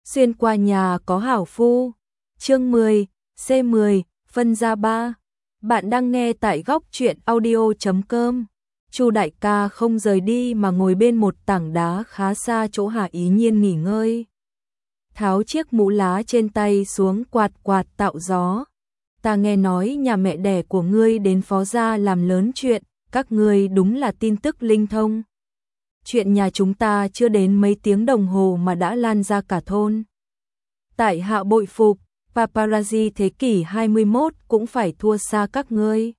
Xuyên qua nhà có hảo phu. Chương 10, C10, phân ra 3. Bạn đang nghe tại góc truyện audio.com. Chu đại ca không rời đi mà ngồi bên một tảng đá khá xa chỗ Hà Ý Nhiên nghỉ ngơi. Tháo chiếc mũ lá trên tay xuống quạt quạt tạo gió. Ta nghe nói nhà mẹ đẻ của ngươi đến Phó gia làm lớn chuyện, các ngươi đúng là tin tức linh thông. Chuyện nhà chúng ta chưa đến mấy tiếng đồng hồ mà đã lan ra cả thôn. Tại hạ bội phục, paparazzi thế kỷ 21 cũng phải thua xa các ngươi.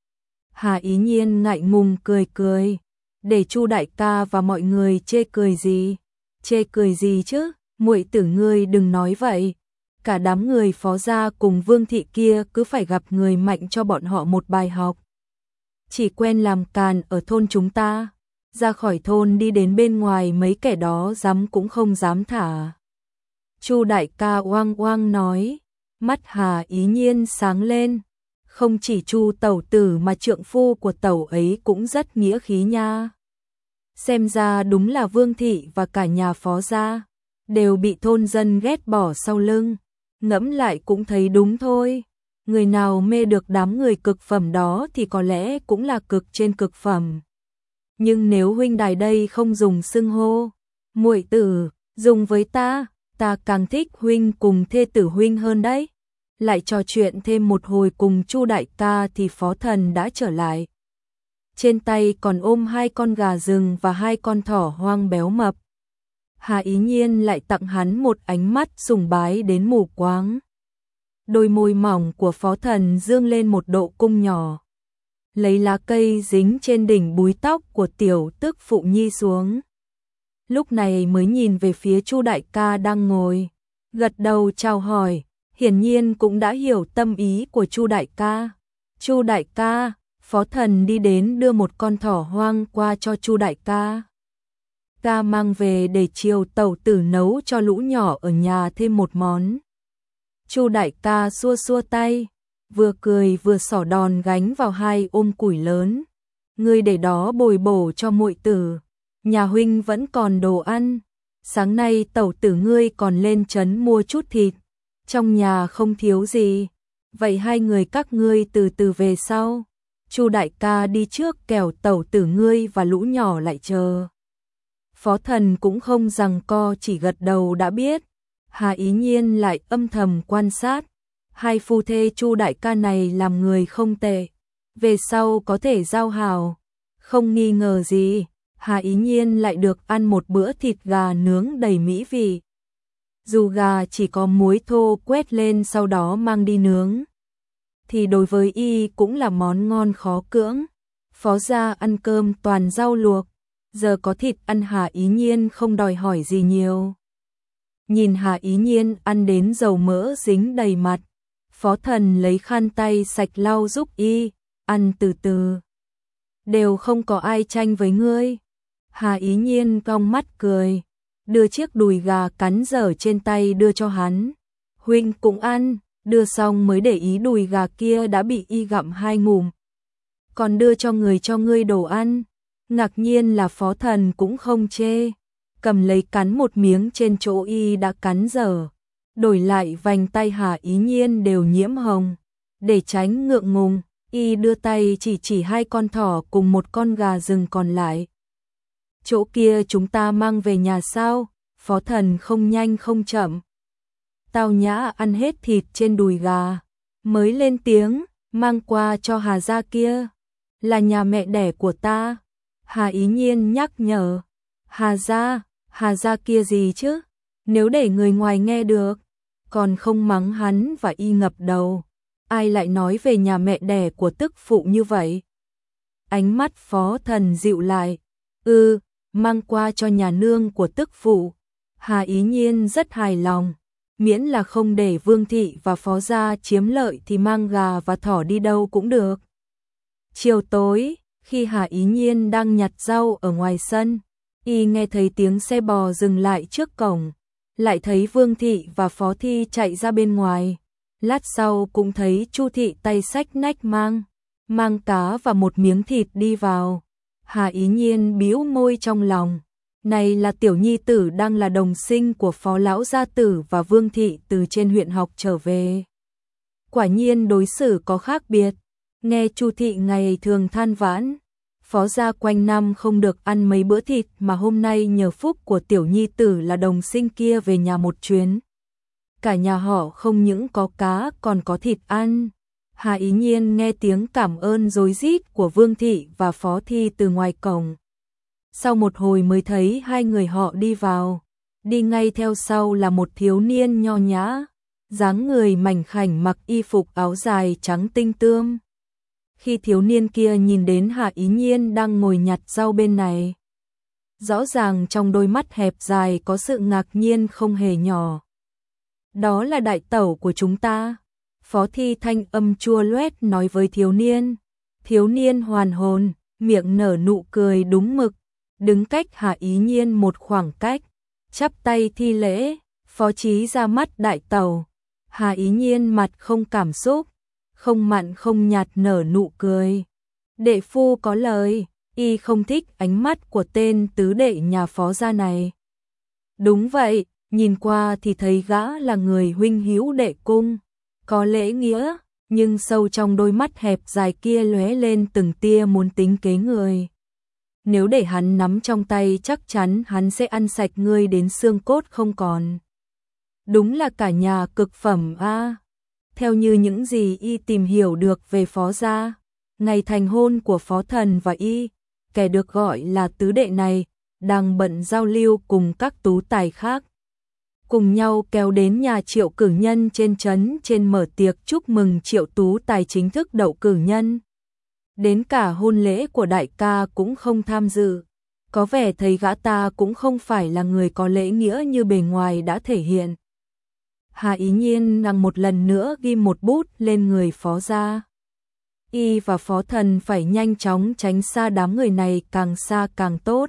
Hà Ý Nhiên ngại ngùng cười cười, để Chu đại ca và mọi người chê cười gì? Chê cười gì chứ? Muội tử ngươi đừng nói vậy. Cả đám người Phó gia cùng Vương thị kia cứ phải gặp người mạnh cho bọn họ một bài học. Chỉ quen làm càn ở thôn chúng ta, ra khỏi thôn đi đến bên ngoài mấy kẻ đó dám cũng không dám thả. Chu đại ca oang oang nói, mắt Hà Ý Nhiên sáng lên. Không chỉ Chu tẩu tử mà trượng phu của tẩu ấy cũng rất nghĩa khí nha. Xem ra đúng là Vương thị và cả nhà Phó gia đều bị thôn dân ghét bỏ sau lưng. Ngẫm lại cũng thấy đúng thôi. Người nào mê được đám người cực phẩm đó thì có lẽ cũng là cực trên cực phẩm. Nhưng nếu huynh đài đây không dùng xưng hô muội tử, dùng với ta càng thích huynh cùng thê tử huynh hơn đấy. Lại trò chuyện thêm một hồi cùng Chu đại ca thì Phó Thần đã trở lại. Trên tay còn ôm 2 con gà rừng và 2 con thỏ hoang béo mập. Hà Ý Nhiên lại tặng hắn một ánh mắt sùng bái đến mù quáng. Đôi môi mỏng của Phó Thần dương lên một độ cung nhỏ. Lấy lá cây dính trên đỉnh búi tóc của tiểu tức phụ nhi xuống. Lúc này mới nhìn về phía Chu đại ca đang ngồi, gật đầu chào hỏi, hiển nhiên cũng đã hiểu tâm ý của Chu đại ca. Chu đại ca, Phó Thần đi đến đưa một con thỏ hoang qua cho Chu đại ca. Ta mang về để chiều tẩu tử nấu cho lũ nhỏ ở nhà thêm một món. Chu đại ca xua xua tay, vừa cười vừa xỏ đòn gánh vào 2 ôm củi lớn. Ngươi để đó bồi bổ cho muội tử, nhà huynh vẫn còn đồ ăn. Sáng nay tẩu tử ngươi còn lên trấn mua chút thịt, trong nhà không thiếu gì. Vậy 2 người các ngươi từ từ về sau. Chu đại ca đi trước kẻo tẩu tử ngươi và lũ nhỏ lại chờ. Phó Thần cũng không giằng co chỉ gật đầu đã biết. Hà Ý Nhiên lại âm thầm quan sát. 2 phu thê Chu đại ca này làm người không tệ. Về sau có thể giao hảo. Không nghi ngờ gì, Hà Ý Nhiên lại được ăn một bữa thịt gà nướng đầy mỹ vị. Dù gà chỉ có muối thô quét lên sau đó mang đi nướng, thì đối với y cũng là món ngon khó cưỡng. Phó gia ăn cơm toàn rau luộc, giờ có thịt ăn Hà Ý Nhiên không đòi hỏi gì nhiều. Nhìn Hà Ý Nhiên ăn đến dầu mỡ dính đầy mặt, Phó Thần lấy khăn tay sạch lau giúp y, ăn từ từ. Đều không có ai tranh với ngươi. Hà Ý Nhiên cong mắt cười, đưa chiếc đùi gà cắn dở trên tay đưa cho hắn. Huynh cũng ăn, đưa xong mới để ý đùi gà kia đã bị y gặm 2 ngụm. Còn đưa cho ngươi đồ ăn. Ngạc nhiên là Phó Thần cũng không chê, cầm lấy cắn một miếng trên chỗ y đã cắn dở. Đổi lại vành tay Hà Ý Nhiên đều nhiễm hồng. Để tránh ngượng ngùng, y đưa tay chỉ 2 con thỏ cùng 1 con gà rừng còn lại. Chỗ kia chúng ta mang về nhà sao? Phó Thần không nhanh không chậm, tao nhã ăn hết thịt trên đùi gà, mới lên tiếng, mang qua cho Hà gia kia. Là nhà mẹ đẻ của ta. Hà Ý Nhiên nhắc nhở. Hà gia kia gì chứ? Nếu để người ngoài nghe được, còn không mắng hắn và y ngập đầu. Ai lại nói về nhà mẹ đẻ của tức phụ như vậy? Ánh mắt Phó Thần dịu lại. Mang qua cho nhà nương của tức phụ. Hà Ý Nhiên rất hài lòng. Miễn là không để Vương thị và Phó gia chiếm lợi thì mang gà và thỏ đi đâu cũng được. Chiều tối, khi Hà Ý Nhiên đang nhặt rau ở ngoài sân, y nghe thấy tiếng xe bò dừng lại trước cổng. Lại thấy Vương thị và Phó thị chạy ra bên ngoài. Lát sau cũng thấy Chu thị tay xách nách mang cá và một miếng thịt đi vào. Hà Ý Nhiên bĩu môi trong lòng, Này là tiểu nhi tử đang là đồng sinh của phó lão gia tử và Vương thị từ trên huyện học trở về. Quả nhiên đối xử có khác biệt, nghe Chu thị ngày thường than vãn, phó gia quanh năm không được ăn mấy bữa thịt mà hôm nay nhờ phúc của tiểu nhi tử là đồng sinh kia về nhà một chuyến. Cả nhà họ không những có cá còn có thịt ăn. Hà Ý Nhiên nghe tiếng cảm ơn rối rít của Vương thị và Phó Thi từ ngoài cổng. Sau một hồi mới thấy hai người họ đi vào, đi ngay theo sau là một thiếu niên nho nhã, dáng người mảnh khảnh mặc y phục áo dài trắng tinh tươm. Khi thiếu niên kia nhìn đến Hà Ý Nhiên đang ngồi nhặt rau bên này, rõ ràng trong đôi mắt hẹp dài có sự ngạc nhiên không hề nhỏ. Đó là đại tẩu của chúng ta. Phó Thi thanh âm chua loét nói với thiếu niên. Thiếu niên hoàn hồn, miệng nở nụ cười đúng mực, đứng cách Hà Ý Nhiên một khoảng cách, chắp tay thi lễ, phó chí ra mắt đại tẩu. Hà Ý Nhiên mặt không cảm xúc, không mặn không nhạt nở nụ cười. Đệ phu có lời, y không thích ánh mắt của tên tứ đệ nhà phó gia này. Đúng vậy, nhìn qua thì thấy gã là người huynh hữu đệ cung, có lễ nghĩa, nhưng sâu trong đôi mắt hẹp dài kia lóe lên từng tia muốn tính kế người. Nếu để hắn nắm trong tay chắc chắn hắn sẽ ăn sạch ngươi đến xương cốt không còn. Đúng là cả nhà cực phẩm a. Theo như những gì y tìm hiểu được về phó gia, ngày thành hôn của phó thần và y, kẻ được gọi là tứ đệ này, đang bận giao lưu cùng các tú tài khác. Cùng nhau kéo đến nhà Triệu cử nhân trên trấn trên mở tiệc chúc mừng Triệu tú tài chính thức đậu cử nhân. Đến cả hôn lễ của đại ca cũng không tham dự. Có vẻ thấy gã ta cũng không phải là người có lễ nghĩa như bề ngoài đã thể hiện. Hà Ý Nhiên nàng một lần nữa ghi một bút lên người phó gia. Y và phó thần phải nhanh chóng tránh xa đám người này, càng xa càng tốt.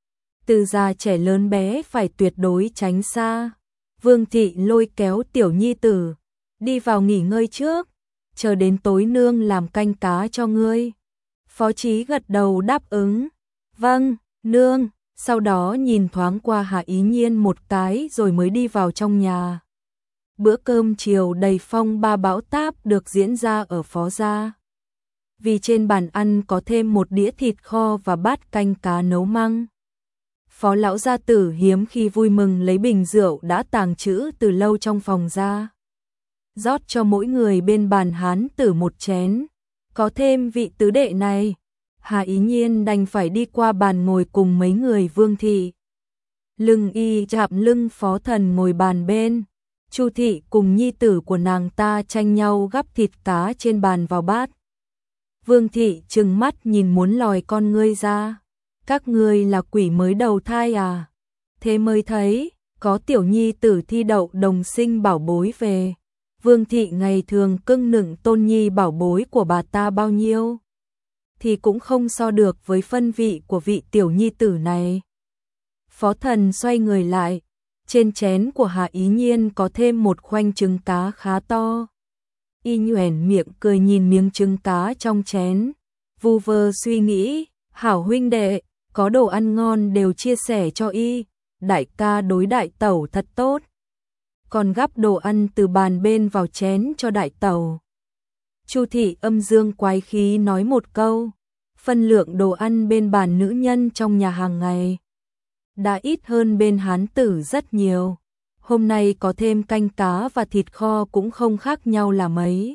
Từ già trẻ lớn bé phải tuyệt đối tránh xa. Vương thị lôi kéo tiểu nhi tử, đi vào nghỉ ngơi trước, chờ đến tối nương làm canh cá cho ngươi. Phó Chí gật đầu đáp ứng, vâng, nương, sau đó nhìn thoáng qua Hà Ý Nhiên một cái rồi mới đi vào trong nhà. Bữa cơm chiều đầy phong ba bão táp được diễn ra ở phó gia. Vì trên bàn ăn có thêm một đĩa thịt kho và bát canh cá nấu măng. Phó lão gia tử hiếm khi vui mừng lấy bình rượu đã tàng trữ từ lâu trong phòng ra. Rót cho mỗi người bên bàn hán tử một chén. Có thêm vị tứ đệ này, Hà Ý Nhiên đành phải đi qua bàn ngồi cùng mấy người Vương thị. Lưng y chạm lưng phó thần ngồi bàn bên. Chu thị cùng nhi tử của nàng ta tranh nhau gắp thịt cá trên bàn vào bát. Vương thị trừng mắt nhìn muốn lòi con ngươi ra. Các ngươi là quỷ mới đầu thai à? Thế mới thấy, có tiểu nhi tử thi đậu đồng sinh bảo bối về. Vương thị ngày thường cưng nựng tôn nhi bảo bối của bà ta bao nhiêu, thì cũng không so được với phân vị của vị tiểu nhi tử này. Phó thần xoay người lại, trên chén của Hà Ý Nhiên có thêm một khoanh trứng cá khá to. Y nhoẻn miệng cười nhìn miếng trứng cá trong chén, vu vơ suy nghĩ, hảo huynh đệ, có đồ ăn ngon đều chia sẻ cho y, đại ca đối đại tẩu thật tốt. Còn gắp đồ ăn từ bàn bên vào chén cho đại tẩu. Chu thị âm dương quái khí nói một câu, phân lượng đồ ăn bên bàn nữ nhân trong nhà hàng ngày đã ít hơn bên hán tử rất nhiều. Hôm nay có thêm canh cá và thịt kho cũng không khác nhau là mấy.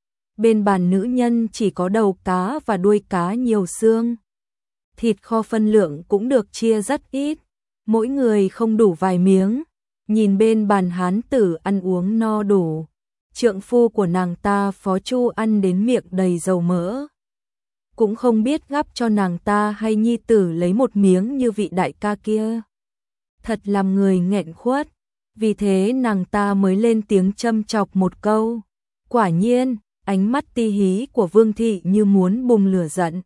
Bên bàn nữ nhân chỉ có đầu cá và đuôi cá nhiều xương. Thịt kho phân lượng cũng được chia rất ít, mỗi người không đủ vài miếng. Nhìn bên bàn hán tử ăn uống no đủ, trượng phu của nàng ta Phó Chu ăn đến miệng đầy dầu mỡ. Cũng không biết gắp cho nàng ta hay nhi tử lấy một miếng như vị đại ca kia. Thật làm người nghẹn khuất, vì thế nàng ta mới lên tiếng châm chọc một câu. Quả nhiên, ánh mắt ti hí của Vương thị như muốn bùng lửa giận.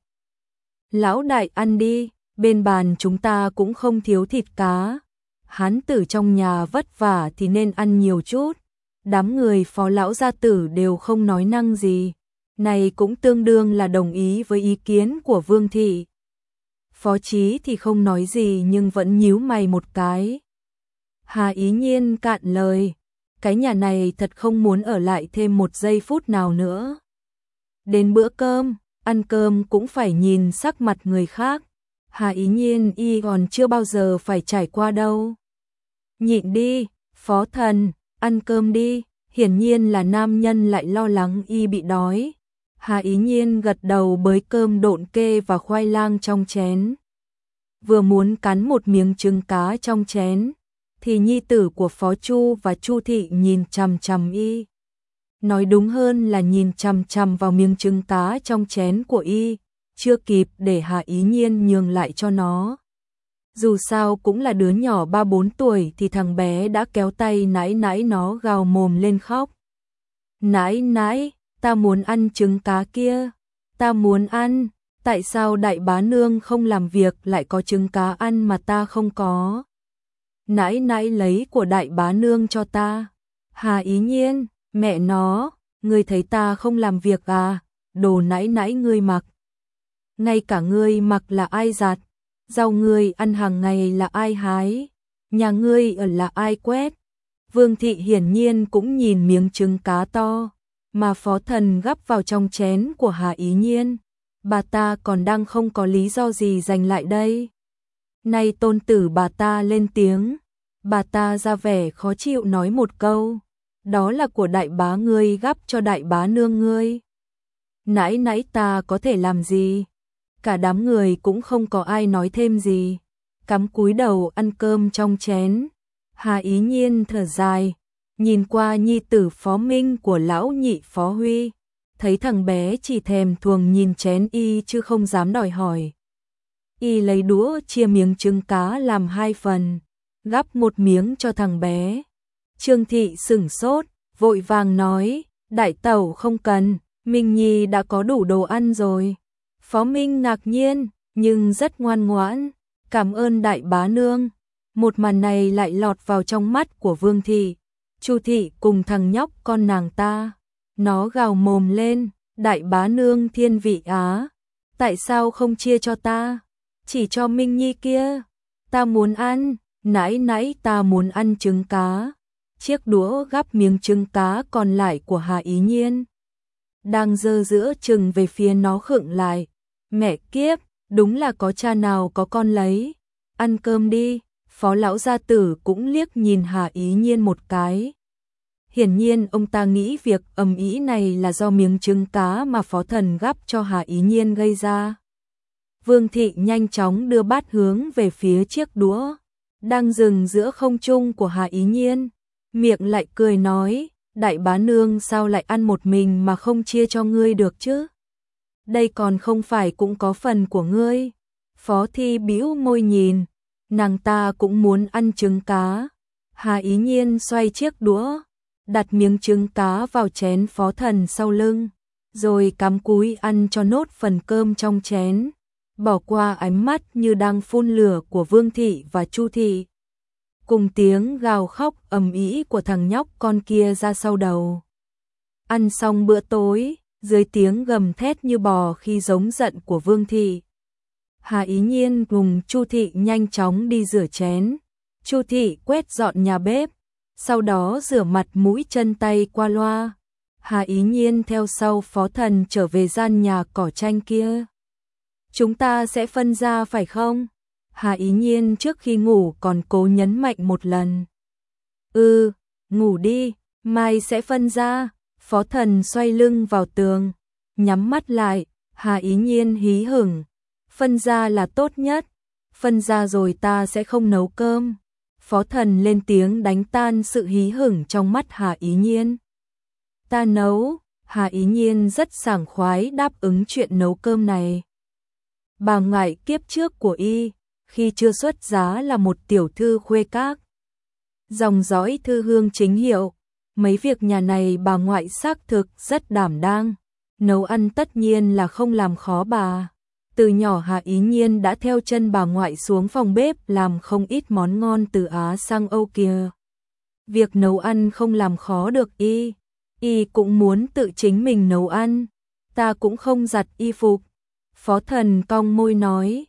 Lão đại ăn đi, bên bàn chúng ta cũng không thiếu thịt cá. Hán tử trong nhà vất vả thì nên ăn nhiều chút. Đám người phó lão gia tử đều không nói năng gì. Này cũng tương đương là đồng ý với ý kiến của Vương thị. Phó Chí thì không nói gì nhưng vẫn nhíu mày một cái. Hà Ý Nhiên cạn lời, cái nhà này thật không muốn ở lại thêm một giây phút nào nữa. Đến bữa cơm, ăn cơm cũng phải nhìn sắc mặt người khác. Hà Ý Nhiên y còn chưa bao giờ phải trải qua đâu. Nhịn đi, Phó Thần, ăn cơm đi. Hiển nhiên là nam nhân lại lo lắng y bị đói. Hà Ý Nhiên gật đầu bới cơm độn kê và khoai lang trong chén. Vừa muốn cắn một miếng trứng cá trong chén, thì nhi tử của Phó Chu và Chu Thị nhìn chằm chằm y. Nói đúng hơn là nhìn chằm chằm vào miếng trứng cá trong chén của y, chưa kịp để Hà Ý Nhiên nhường lại cho nó. Dù sao cũng là đứa nhỏ 3-4 tuổi thì thằng bé đã kéo tay nãi nãi nó gào mồm lên khóc. Nãi nãi, ta muốn ăn trứng cá kia, ta muốn ăn, tại sao đại bá nương không làm việc lại có trứng cá ăn mà ta không có? Nãi nãi lấy của đại bá nương cho ta. Hà Ý Nhiên, mẹ nó, ngươi thấy ta không làm việc à, đồ nãi nãi ngươi mặc. Ngay cả ngươi mặc là ai giặt, rau ngươi ăn hàng ngày là ai hái, nhà ngươi ở là ai quét. Vương Thị hiển nhiên cũng nhìn miếng trứng cá to mà Phó Thần gắp vào trong chén của Hà Ý Nhiên. Bà ta còn đang không có lý do gì giành lại đây. Nay tôn tử bà ta lên tiếng, bà ta ra vẻ khó chịu nói một câu, đó là của đại bá ngươi gắp cho đại bá nương ngươi. Nãy nãy ta có thể làm gì? Cả đám người cũng không có ai nói thêm gì, cắm cúi đầu ăn cơm trong chén. Hà Ý Nhiên thở dài, nhìn qua nhi tử Phó Minh của lão nhị Phó Huy, thấy thằng bé chỉ thèm thuồng nhìn chén y chứ không dám đòi hỏi. Y lấy đũa chia miếng trứng cá làm 2 phần, gắp một miếng cho thằng bé. Trương Thị sửng sốt, vội vàng nói, đại tẩu không cần, Minh Nhi đã có đủ đồ ăn rồi. Phó Minh ngạc nhiên, nhưng rất ngoan ngoãn, cảm ơn đại bá nương. Một màn này lại lọt vào trong mắt của Vương Thị, Chu Thị cùng thằng nhóc con nàng ta. Nó gào mồm lên, đại bá nương thiên vị á, tại sao không chia cho ta, chỉ cho Minh Nhi kia, ta muốn ăn, nãy nãy ta muốn ăn trứng cá. Chiếc đũa gắp miếng trứng cá còn lại của Hà Ý Nhiên đang giơ giữa chừng về phía nó khựng lại. Mẹ kiếp, đúng là có cha nào có con lấy. Ăn cơm đi. Phó lão gia tử cũng liếc nhìn Hà Ý Nhiên một cái. Hiển nhiên ông ta nghĩ việc ầm ĩ này là do miếng trứng cá mà Phó Thần gắp cho Hà Ý Nhiên gây ra. Vương Thị nhanh chóng đưa bát hướng về phía chiếc đũa đang dừng giữa không trung của Hà Ý Nhiên, miệng lại cười nói, đại bá nương sao lại ăn một mình mà không chia cho ngươi được chứ? Đây còn không phải cũng có phần của ngươi. Phó Thi bĩu môi nhìn, nàng ta cũng muốn ăn trứng cá. Hà Ý Nhiên xoay chiếc đũa, đặt miếng trứng cá vào chén Phó Thần sau lưng, rồi cắm cúi ăn cho nốt phần cơm trong chén, bỏ qua ánh mắt như đang phun lửa của Vương Thị và Chu Thị, cùng tiếng gào khóc ầm ĩ của thằng nhóc con kia ra sau đầu. Ăn xong bữa tối, dưới tiếng gầm thét như bò khi giống giận của Vương Thị, Hà Ý Nhiên cùng Chu Thị nhanh chóng đi rửa chén. Chu Thị quét dọn nhà bếp, sau đó rửa mặt mũi chân tay qua loa. Hà Ý Nhiên theo sau Phó Thần trở về gian nhà cỏ tranh kia. Chúng ta sẽ phân ra phải không? Hà Ý Nhiên trước khi ngủ còn cố nhấn mạnh một lần. Ngủ đi, mai sẽ phân ra. Phó Thần xoay lưng vào tường, nhắm mắt lại. Hà Ý Nhiên hí hửng. Phân ra là tốt nhất. Phân ra rồi ta sẽ không nấu cơm. Phó Thần lên tiếng đánh tan sự hí hửng trong mắt Hà Ý Nhiên. Ta nấu. Hà Ý Nhiên rất sảng khoái đáp ứng chuyện nấu cơm này. Bà ngoại kiếp trước của y, khi chưa xuất giá là một tiểu thư khuê các, dòng dõi thư hương chính hiệu. Mấy việc nhà này bà ngoại xác thực rất đảm đang. Nấu ăn tất nhiên là không làm khó bà. Từ nhỏ Hà Ý Nhiên đã theo chân bà ngoại xuống phòng bếp làm không ít món ngon từ Á sang Âu kìa. Việc nấu ăn không làm khó được y. Y cũng muốn tự chính mình nấu ăn. Ta cũng không giặt y phục. Phó Thần cong môi nói.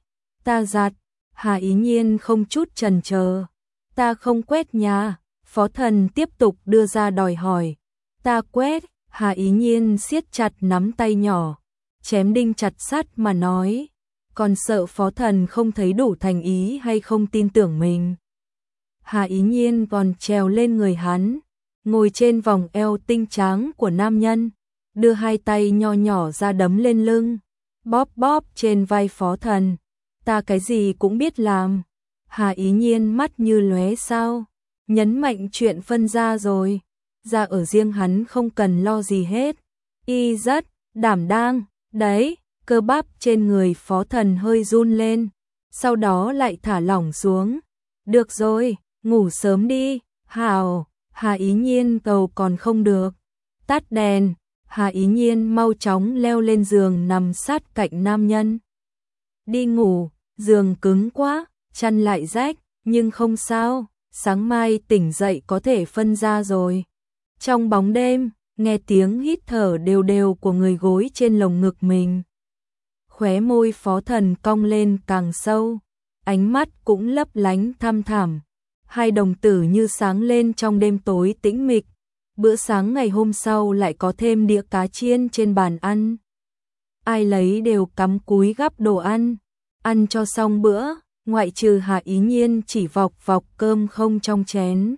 Ta giặt. Hà Ý Nhiên không chút chần chờ. Ta không quét nhà. Phó Thần tiếp tục đưa ra đòi hỏi. Ta quét. Hà Ý Nhiên siết chặt nắm tay nhỏ, chém đinh chặt sắt mà nói, còn sợ Phó Thần không thấy đủ thành ý hay không tin tưởng mình. Hà Ý Nhiên còn trèo lên người hắn, ngồi trên vòng eo tinh tráng của nam nhân, đưa hai tay nho nhỏ ra đấm lên lưng, bóp bóp trên vai Phó Thần. Ta cái gì cũng biết làm. Hà Ý Nhiên mắt như lóe sao, nhấn mạnh chuyện phân gia rồi. Ra ở riêng hắn không cần lo gì hết. Y rất đảm đang, đấy, cơ bắp trên người Phó Thần hơi run lên, sau đó lại thả lỏng xuống. Được rồi, ngủ sớm đi. Hào. Hà Ý Nhiên cầu còn không được. Tắt đèn. Hà Ý Nhiên mau chóng leo lên giường nằm sát cạnh nam nhân. Đi ngủ, giường cứng quá, chăn lại rách, nhưng không sao, sáng mai tỉnh dậy có thể phân ra rồi. Trong bóng đêm, nghe tiếng hít thở đều đều của người gối trên lồng ngực mình. Khóe môi Phó Thần cong lên càng sâu, ánh mắt cũng lấp lánh thăm thẳm. Hai đồng tử như sáng lên trong đêm tối tĩnh mịch. Bữa sáng ngày hôm sau lại có thêm đĩa cá chiên trên bàn ăn. Ai lấy đều cắm cúi gắp đồ ăn. Ăn cho xong bữa, ngoại trừ Hà Ý Nhiên chỉ vọc vọc cơm không trong chén.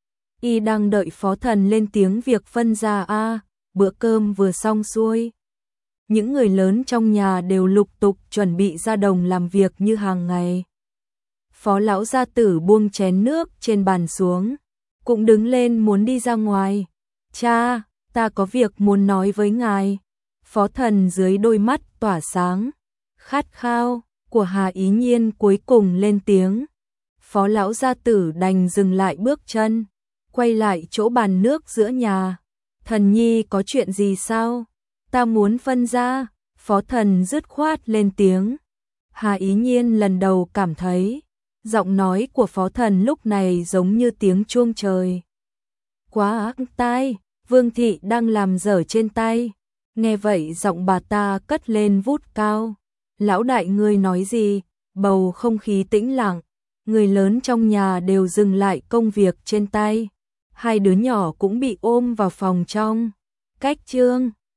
Y đang đợi Phó Thần lên tiếng việc phân gia bữa cơm vừa xong xuôi. Những người lớn trong nhà đều lục tục chuẩn bị ra đồng làm việc như hàng ngày. Phó lão gia tử buông chén nước trên bàn xuống, cũng đứng lên muốn đi ra ngoài. Cha, ta có việc muốn nói với ngài. Phó Thần dưới đôi mắt tỏa sáng, khát khao của Hà Ý Nhiên cuối cùng lên tiếng. Phó lão gia tử đành dừng lại bước chân, quay lại chỗ bàn nước giữa nhà. Thần nhi có chuyện gì sao? Ta muốn phân ra. Phó Thần dứt khoát lên tiếng. Hà Ý Nhiên lần đầu cảm thấy giọng nói của Phó Thần lúc này giống như tiếng chuông trời. Quá ác tai, Vương thị đang làm dở trên tay. Nghe vậy giọng bà ta cất lên vút cao. Lão đại ngươi nói gì? Bầu không khí tĩnh lặng, người lớn trong nhà đều dừng lại công việc trên tay. Hai đứa nhỏ cũng bị ôm vào phòng trong. Cách trương,